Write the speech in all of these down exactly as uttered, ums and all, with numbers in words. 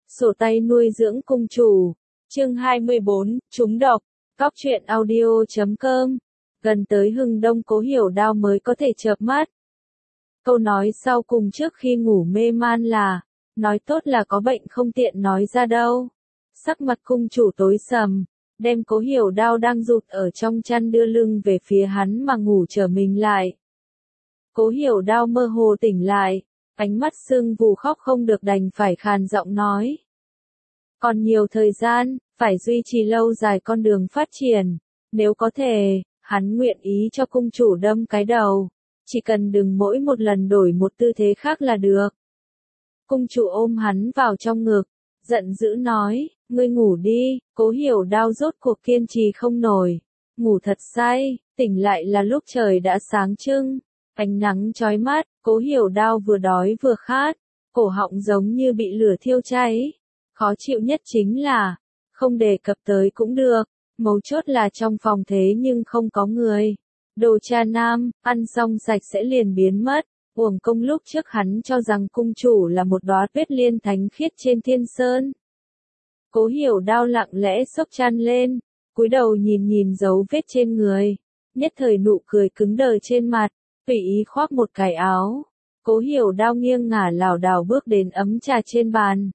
Sổ tay nuôi dưỡng cung chủ. Chương hai mươi bốn, trúng độc. Góc truyện audio chấm com. Gần tới hừng đông Cố Hiểu Đao mới có thể chợp mắt. Câu nói sau cùng trước khi ngủ mê man là, nói tốt là có bệnh không tiện nói ra đâu. Sắc mặt cung chủ tối sầm, đem Cố Hiểu Đao đang rụt ở trong chăn đưa lưng về phía hắn mà ngủ trở mình lại. Cố Hiểu Đao mơ hồ tỉnh lại, ánh mắt sưng vù khóc không được đành phải khàn giọng nói. Còn nhiều thời gian, phải duy trì lâu dài con đường phát triển, nếu có thể, hắn nguyện ý cho cung chủ đâm cái đầu, chỉ cần đừng mỗi một lần đổi một tư thế khác là được. Cung chủ ôm hắn vào trong ngực, giận dữ nói, ngươi ngủ đi. Cố Hiểu Đao rốt cuộc kiên trì không nổi, ngủ thật say, tỉnh lại là lúc trời đã sáng trưng, ánh nắng chói mắt. Cố Hiểu Đao vừa đói vừa khát, cổ họng giống như bị lửa thiêu cháy. Khó chịu nhất chính là, không đề cập tới cũng được, mấu chốt là trong phòng thế nhưng không có người. Đồ cha nam, ăn xong sạch sẽ liền biến mất, uổng công lúc trước hắn cho rằng cung chủ là một đóa tuyết liên thánh khiết trên thiên sơn. Cố Hiểu Đao lặng lẽ xốc chăn lên, cúi đầu nhìn nhìn dấu vết trên người, nhất thời nụ cười cứng đờ trên mặt, tùy ý khoác một cái áo. Cố Hiểu Đao nghiêng ngả lảo đảo bước đến ấm trà trên bàn.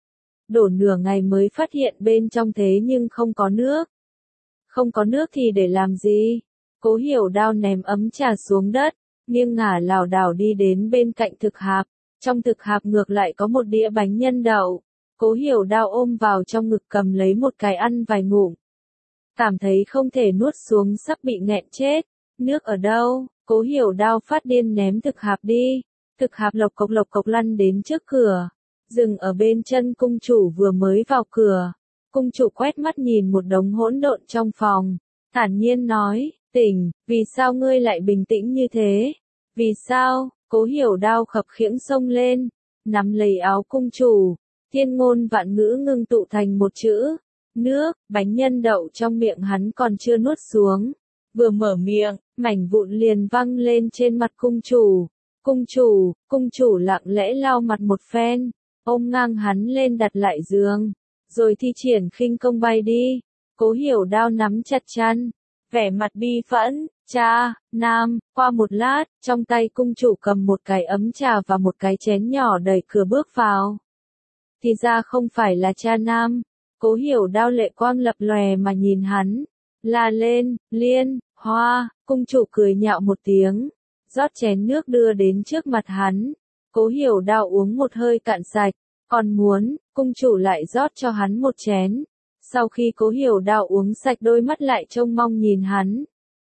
Đổ nửa ngày mới phát hiện bên trong thế nhưng không có nước. Không có nước thì để làm gì? Cố Hiểu Đao ném ấm trà xuống đất, nghiêng ngả lảo đảo đi đến bên cạnh thực hạp. Trong thực hạp ngược lại có một đĩa bánh nhân đậu. Cố Hiểu Đao ôm vào trong ngực cầm lấy một cái ăn vài ngụm. Cảm thấy không thể nuốt xuống sắp bị nghẹn chết. Nước ở đâu? Cố Hiểu Đao phát điên ném thực hạp đi. Thực hạp lộc cộc lộc cộc lăn đến trước cửa, dừng ở bên chân cung chủ vừa mới vào cửa. Cung chủ quét mắt nhìn một đống hỗn độn trong phòng, thản nhiên nói, tỉnh, vì sao ngươi lại bình tĩnh như thế? Vì sao? Cố Hiểu Đao khập khiễng xông lên, nắm lấy áo cung chủ, thiên ngôn vạn ngữ ngưng tụ thành một chữ, nước. Bánh nhân đậu trong miệng hắn còn chưa nuốt xuống, vừa mở miệng, mảnh vụn liền văng lên trên mặt cung chủ. Cung chủ, cung chủ lặng lẽ lau mặt một phen, ôm ngang hắn lên đặt lại giường, rồi thi triển khinh công bay đi. Cố Hiểu Đao nắm chặt chăn, vẻ mặt bi phẫn, cha, nam. Qua một lát, trong tay cung chủ cầm một cái ấm trà và một cái chén nhỏ đẩy cửa bước vào. Thì ra không phải là cha nam. Cố Hiểu Đao lệ quang lập lòe mà nhìn hắn, la lên, Liên, Hoa. Cung chủ cười nhạo một tiếng, rót chén nước đưa đến trước mặt hắn. Cố Hiểu Đao uống một hơi cạn sạch, còn muốn, cung chủ lại rót cho hắn một chén. Sau khi Cố Hiểu Đao uống sạch đôi mắt lại trông mong nhìn hắn.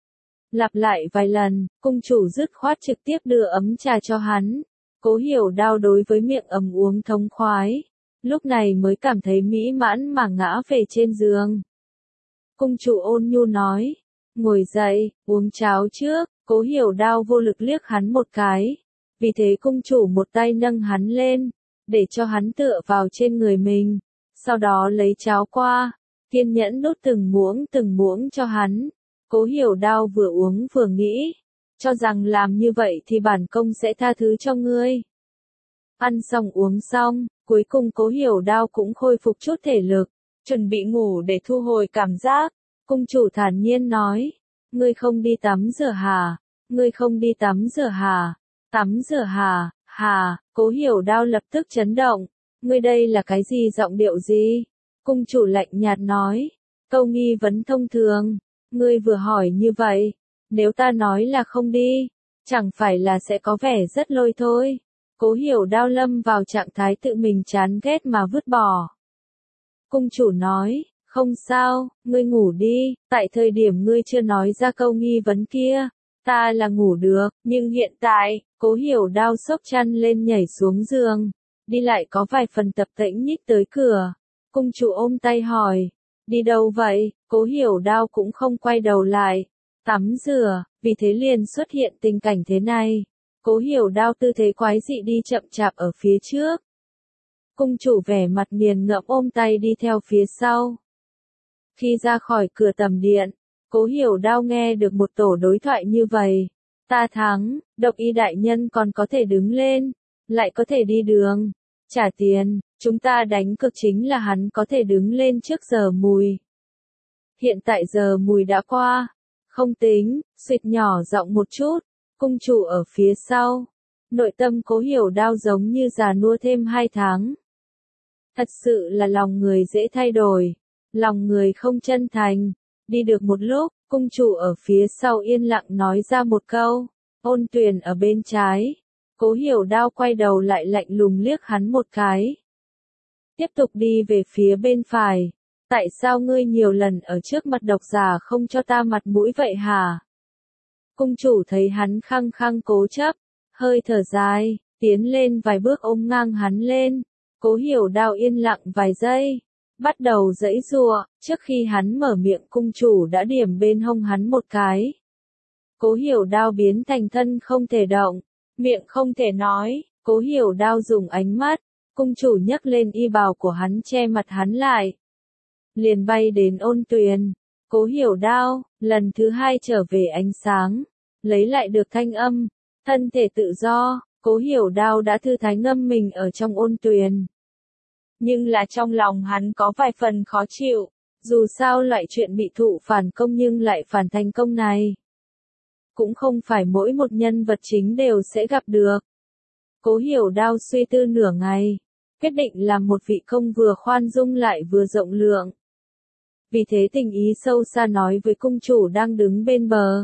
Lặp lại vài lần, cung chủ dứt khoát trực tiếp đưa ấm trà cho hắn. Cố Hiểu Đao đối với miệng ấm uống thống khoái, lúc này mới cảm thấy mỹ mãn mà ngã về trên giường. Cung chủ ôn nhu nói, ngồi dậy, uống cháo trước. Cố Hiểu Đao vô lực liếc hắn một cái, vì thế cung chủ một tay nâng hắn lên, để cho hắn tựa vào trên người mình, sau đó lấy cháo qua, kiên nhẫn đút từng muỗng từng muỗng cho hắn. Cố Hiểu Đao vừa uống vừa nghĩ, cho rằng làm như vậy thì bản công sẽ tha thứ cho ngươi. Ăn xong uống xong, cuối cùng Cố Hiểu Đao cũng khôi phục chút thể lực, chuẩn bị ngủ để thu hồi cảm giác. Cung chủ thản nhiên nói, ngươi không đi tắm rửa hả? Ngươi không đi tắm rửa hả? Tắm rửa hả? Hà. Cố Hiểu Đao lập tức chấn động, ngươi đây là cái gì, giọng điệu gì? Cung chủ lạnh nhạt nói, câu nghi vấn thông thường, ngươi vừa hỏi như vậy, nếu ta nói là không đi, chẳng phải là sẽ có vẻ rất lôi thôi. Cố Hiểu Đao lâm vào trạng thái tự mình chán ghét mà vứt bỏ. Cung chủ nói, không sao, ngươi ngủ đi, tại thời điểm ngươi chưa nói ra câu nghi vấn kia, ta là ngủ được, nhưng hiện tại, Cố Hiểu Đao xốc chăn lên nhảy xuống giường, đi lại có vài phần tập tễnh nhích tới cửa. Cung chủ ôm tay hỏi, đi đâu vậy? Cố Hiểu Đao cũng không quay đầu lại, tắm rửa, vì thế liền xuất hiện tình cảnh thế này. Cố Hiểu Đao tư thế quái dị đi chậm chạp ở phía trước. Cung chủ vẻ mặt nghiền ngẫm ôm tay đi theo phía sau. Khi ra khỏi cửa tầm điện, Cố Hiểu Đao nghe được một tổ đối thoại như vậy. Ta thắng, độc y đại nhân còn có thể đứng lên, lại có thể đi đường. Trả tiền, chúng ta đánh cược chính là hắn có thể đứng lên trước giờ mùi. Hiện tại giờ mùi đã qua. Không tính, xịt nhỏ giọng một chút, cung chủ ở phía sau. Nội tâm Cố Hiểu Đao giống như già nua thêm hai tháng. Thật sự là lòng người dễ thay đổi, lòng người không chân thành. Đi được một lúc, cung chủ ở phía sau yên lặng nói ra một câu, Ôn Tuyền ở bên trái. Cố Hiểu Đao quay đầu lại lạnh lùng liếc hắn một cái. Tiếp tục đi về phía bên phải. Tại sao ngươi nhiều lần ở trước mặt độc giả không cho ta mặt mũi vậy hả? Cung chủ thấy hắn khăng khăng cố chấp, hơi thở dài, tiến lên vài bước ôm ngang hắn lên. Cố Hiểu Đao yên lặng vài giây, bắt đầu giãy giụa, trước khi hắn mở miệng cung chủ đã điểm bên hông hắn một cái. Cố Hiểu Đao biến thành thân không thể động, miệng không thể nói. Cố Hiểu Đao dùng ánh mắt, cung chủ nhấc lên y bào của hắn che mặt hắn lại. Liền bay đến Ôn Tuyền. Cố Hiểu Đao, lần thứ hai trở về ánh sáng, lấy lại được thanh âm, thân thể tự do. Cố Hiểu Đao đã thư thái ngâm mình ở trong Ôn Tuyền. Nhưng là trong lòng hắn có vài phần khó chịu, dù sao loại chuyện bị thụ phản công nhưng lại phản thành công này. Cũng không phải mỗi một nhân vật chính đều sẽ gặp được. Cố Hiểu Đao suy tư nửa ngày, quyết định làm một vị công vừa khoan dung lại vừa rộng lượng. Vì thế tình ý sâu xa nói với cung chủ đang đứng bên bờ.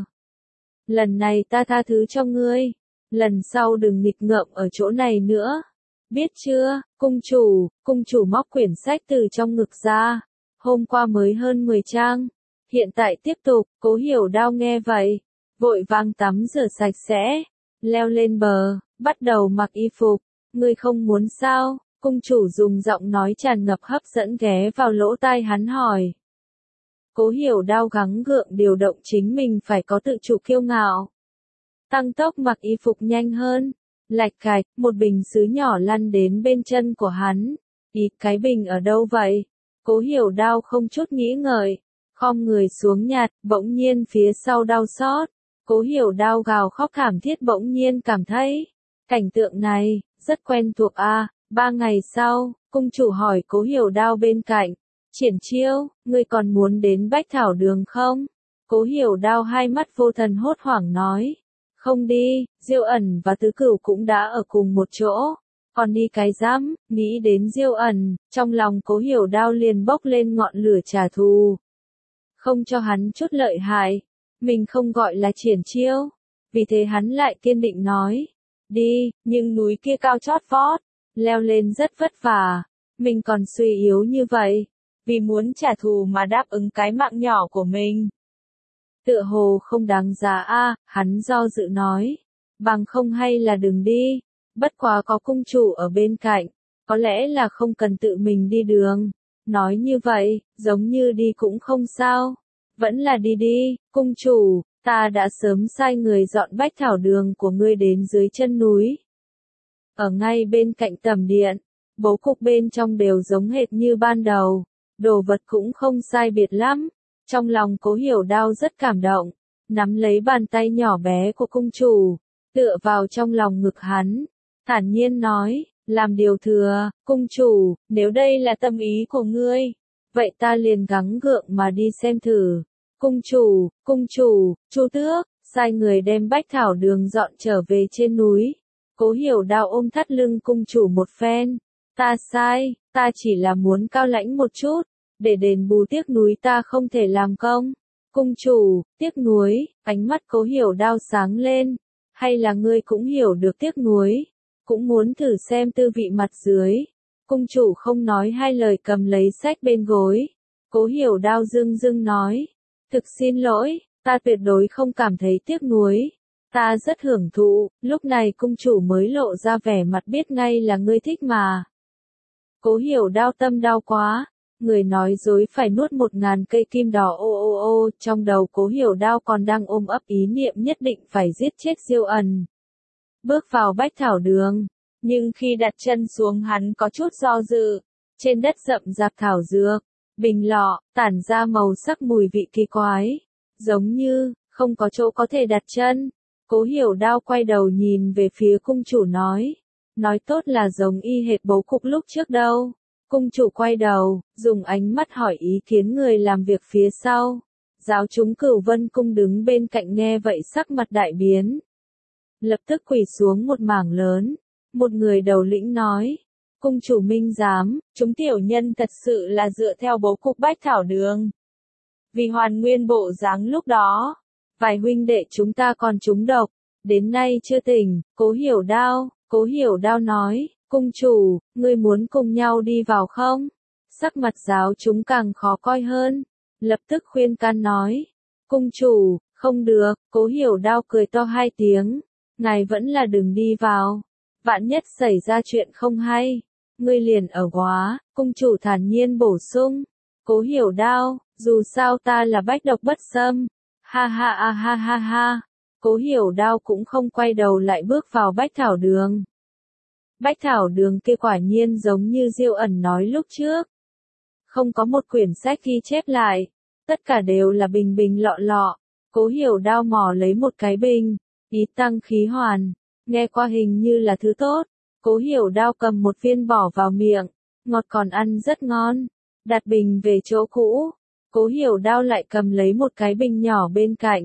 Lần này ta tha thứ cho ngươi, lần sau đừng nghịch ngợm ở chỗ này nữa. Biết chưa, cung chủ? Cung chủ móc quyển sách từ trong ngực ra. Hôm qua mới hơn mười trang. Hiện tại tiếp tục. Cố Hiểu Đao nghe vậy, vội vàng tắm rửa sạch sẽ, leo lên bờ, bắt đầu mặc y phục. Ngươi không muốn sao? Cung chủ dùng giọng nói tràn ngập hấp dẫn ghé vào lỗ tai hắn hỏi. Cố Hiểu Đao gắng gượng điều động chính mình phải có tự chủ kiêu ngạo. Tăng tốc mặc y phục nhanh hơn. Lạch cạch, một bình sứ nhỏ lăn đến bên chân của hắn. Ý, cái bình ở đâu vậy? Cố Hiểu Đao không chút nghĩ ngợi, khom người xuống nhặt, bỗng nhiên phía sau đau xót. Cố Hiểu Đao gào khóc thảm thiết, bỗng nhiên cảm thấy cảnh tượng này rất quen thuộc a. À, ba ngày sau, cung chủ hỏi Cố Hiểu Đao bên cạnh, Triển Chiêu, ngươi còn muốn đến Bách Thảo Đường không? Cố Hiểu Đao hai mắt vô thần hốt hoảng nói, không đi. Diêu Ẩn và Tứ Cửu cũng đã ở cùng một chỗ, còn đi cái rắm. Nghĩ đến Diêu Ẩn, trong lòng Cố Hiểu Đao liền bốc lên ngọn lửa trả thù. Không cho hắn chút lợi hại, mình không gọi là Triển Chiêu. Vì thế hắn lại kiên định nói, đi, nhưng núi kia cao chót vót, leo lên rất vất vả, mình còn suy yếu như vậy, vì muốn trả thù mà đáp ứng cái mạng nhỏ của mình. Tựa hồ không đáng giá a. À, hắn do dự nói, bằng không hay là đừng đi, bất quá có cung chủ ở bên cạnh, có lẽ là không cần tự mình đi đường. Nói như vậy, giống như đi cũng không sao, vẫn là đi đi. Cung chủ, ta đã sớm sai người dọn Bách Thảo Đường của ngươi đến dưới chân núi. Ở ngay bên cạnh tầm điện, bố cục bên trong đều giống hệt như ban đầu, đồ vật cũng không sai biệt lắm. Trong lòng Cố Hiểu Đao rất cảm động, nắm lấy bàn tay nhỏ bé của cung chủ, tựa vào trong lòng ngực hắn, thản nhiên nói, làm điều thừa. Cung chủ, nếu đây là tâm ý của ngươi, vậy ta liền gắng gượng mà đi xem thử. Cung chủ, cung chủ, Chu Tước, sai người đem Bách Thảo Đường dọn trở về trên núi. Cố Hiểu Đao ôm thắt lưng cung chủ một phen, ta sai, ta chỉ là muốn cao lãnh một chút, để đền bù tiếc núi ta không thể làm công. Cung chủ, tiếc nuối. Ánh mắt Cố Hiểu Đao sáng lên, hay là ngươi cũng hiểu được tiếc nuối, cũng muốn thử xem tư vị mặt dưới. Cung chủ không nói hai lời cầm lấy sách bên gối. Cố Hiểu Đao dưng dưng nói, thực xin lỗi, ta tuyệt đối không cảm thấy tiếc nuối, ta rất hưởng thụ. Lúc này cung chủ mới lộ ra vẻ mặt biết ngay là ngươi thích mà. Cố Hiểu Đao tâm đau quá, người nói dối phải nuốt một ngàn cây kim đỏ ô ô ô. Trong đầu Cố Hiểu Đao còn đang ôm ấp ý niệm nhất định phải giết chết Diêu Ẩn. Bước vào Bách Thảo Đường, nhưng khi đặt chân xuống hắn có chút do dự. Trên đất rậm rạp thảo dược, bình lọ, tản ra màu sắc mùi vị kỳ quái, giống như không có chỗ có thể đặt chân. Cố Hiểu Đao quay đầu nhìn về phía cung chủ nói, nói tốt là giống y hệt bố cục lúc trước đâu. Cung chủ quay đầu, dùng ánh mắt hỏi ý kiến người làm việc phía sau. Giáo chúng Cửu Vân Cung đứng bên cạnh nghe vậy sắc mặt đại biến. Lập tức quỳ xuống một mảng lớn. Một người đầu lĩnh nói. Cung chủ minh giám, chúng tiểu nhân thật sự là dựa theo bố cục Bách Thảo Đường. Vì hoàn nguyên bộ dáng lúc đó, vài huynh đệ chúng ta còn trúng độc, đến nay chưa tỉnh. Cố Hiểu Đao, Cố Hiểu Đao nói, cung chủ, ngươi muốn cùng nhau đi vào không? Sắc mặt giáo chúng càng khó coi hơn, lập tức khuyên can nói, cung chủ, không được. Cố Hiểu Đao cười to hai tiếng, ngài vẫn là đừng đi vào, vạn nhất xảy ra chuyện không hay, ngươi liền ở quá. Cung chủ thản nhiên bổ sung, Cố Hiểu Đao, dù sao ta là bách độc bất xâm. Ha ha ha ha ha ha. Cố Hiểu Đao cũng không quay đầu lại bước vào Bách Thảo Đường. Bách Thảo Đường kia quả nhiên giống như Diêu Ẩn nói lúc trước. Không có một quyển sách ghi chép lại, tất cả đều là bình bình lọ lọ. Cố Hiểu Đao mò lấy một cái bình, ý tăng khí hoàn, nghe qua hình như là thứ tốt. Cố Hiểu Đao cầm một viên bỏ vào miệng, ngọt còn ăn rất ngon. Đặt bình về chỗ cũ, Cố Hiểu Đao lại cầm lấy một cái bình nhỏ bên cạnh.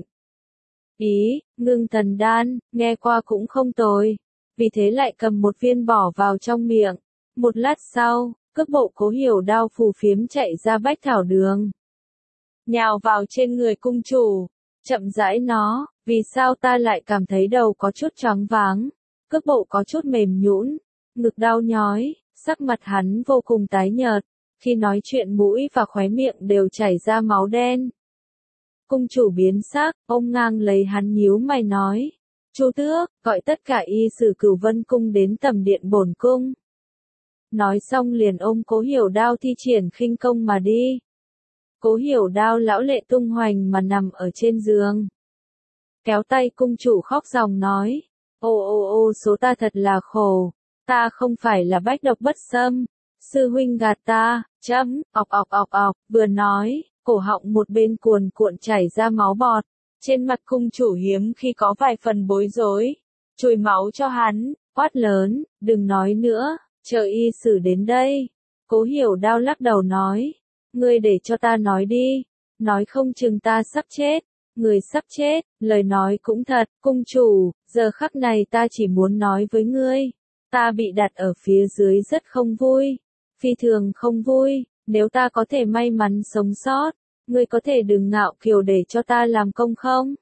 Ý, ngưng thần đan, nghe qua cũng không tồi. Vì thế lại cầm một viên bỏ vào trong miệng. Một lát sau, cước bộ Cố Hiểu Đao phù phiếm chạy ra Bách Thảo Đường. Nhào vào trên người cung chủ, chậm rãi nó, vì sao ta lại cảm thấy đầu có chút choáng váng, cước bộ có chút mềm nhũn, ngực đau nhói, sắc mặt hắn vô cùng tái nhợt, khi nói chuyện mũi và khóe miệng đều chảy ra máu đen. Cung chủ biến sắc, ông ngang lấy hắn nhíu mày nói, Chu Tước, gọi tất cả y sử Cửu Vân Cung đến tầm điện bổn cung. Nói xong liền ôm Cố Hiểu Đao thi triển khinh công mà đi. Cố Hiểu Đao lão lệ tung hoành mà nằm ở trên giường. Kéo tay cung chủ khóc ròng nói, ô ô ô số ta thật là khổ, ta không phải là bách độc bất xâm, sư huynh gạt ta, chấm, ọc ọc ọc ọc, vừa nói, cổ họng một bên cuồn cuộn chảy ra máu bọt, trên mặt cung chủ hiếm khi có vài phần bối rối, chùi máu cho hắn, quát lớn, đừng nói nữa, chờ y sử đến đây. Cố Hiểu Đao lắc đầu nói, ngươi để cho ta nói đi, nói không chừng ta sắp chết. Người sắp chết, lời nói cũng thật, cung chủ, giờ khắc này ta chỉ muốn nói với ngươi, ta bị đặt ở phía dưới rất không vui, phi thường không vui, nếu ta có thể may mắn sống sót, ngươi có thể đừng ngạo kiều để cho ta làm công không?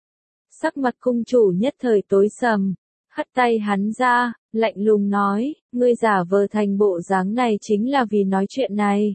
Sắc mặt cung chủ nhất thời tối sầm, hất tay hắn ra, lạnh lùng nói, ngươi giả vờ thành bộ dáng này chính là vì nói chuyện này.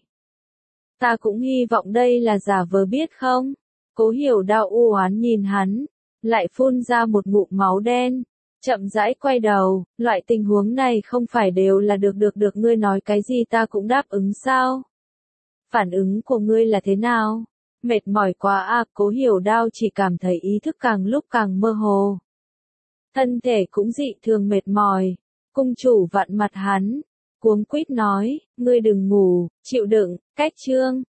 Ta cũng hy vọng đây là giả vờ biết không? Cố Hiểu Đao u oán nhìn hắn, lại phun ra một ngụm máu đen, chậm rãi quay đầu, loại tình huống này không phải đều là được được được ngươi nói cái gì ta cũng đáp ứng sao? Phản ứng của ngươi là thế nào? Mệt mỏi quá à, Cố Hiểu Đao chỉ cảm thấy ý thức càng lúc càng mơ hồ. Thân thể cũng dị thường mệt mỏi, cung chủ vặn mặt hắn, cuống quýt nói, ngươi đừng ngủ, chịu đựng, cách chương.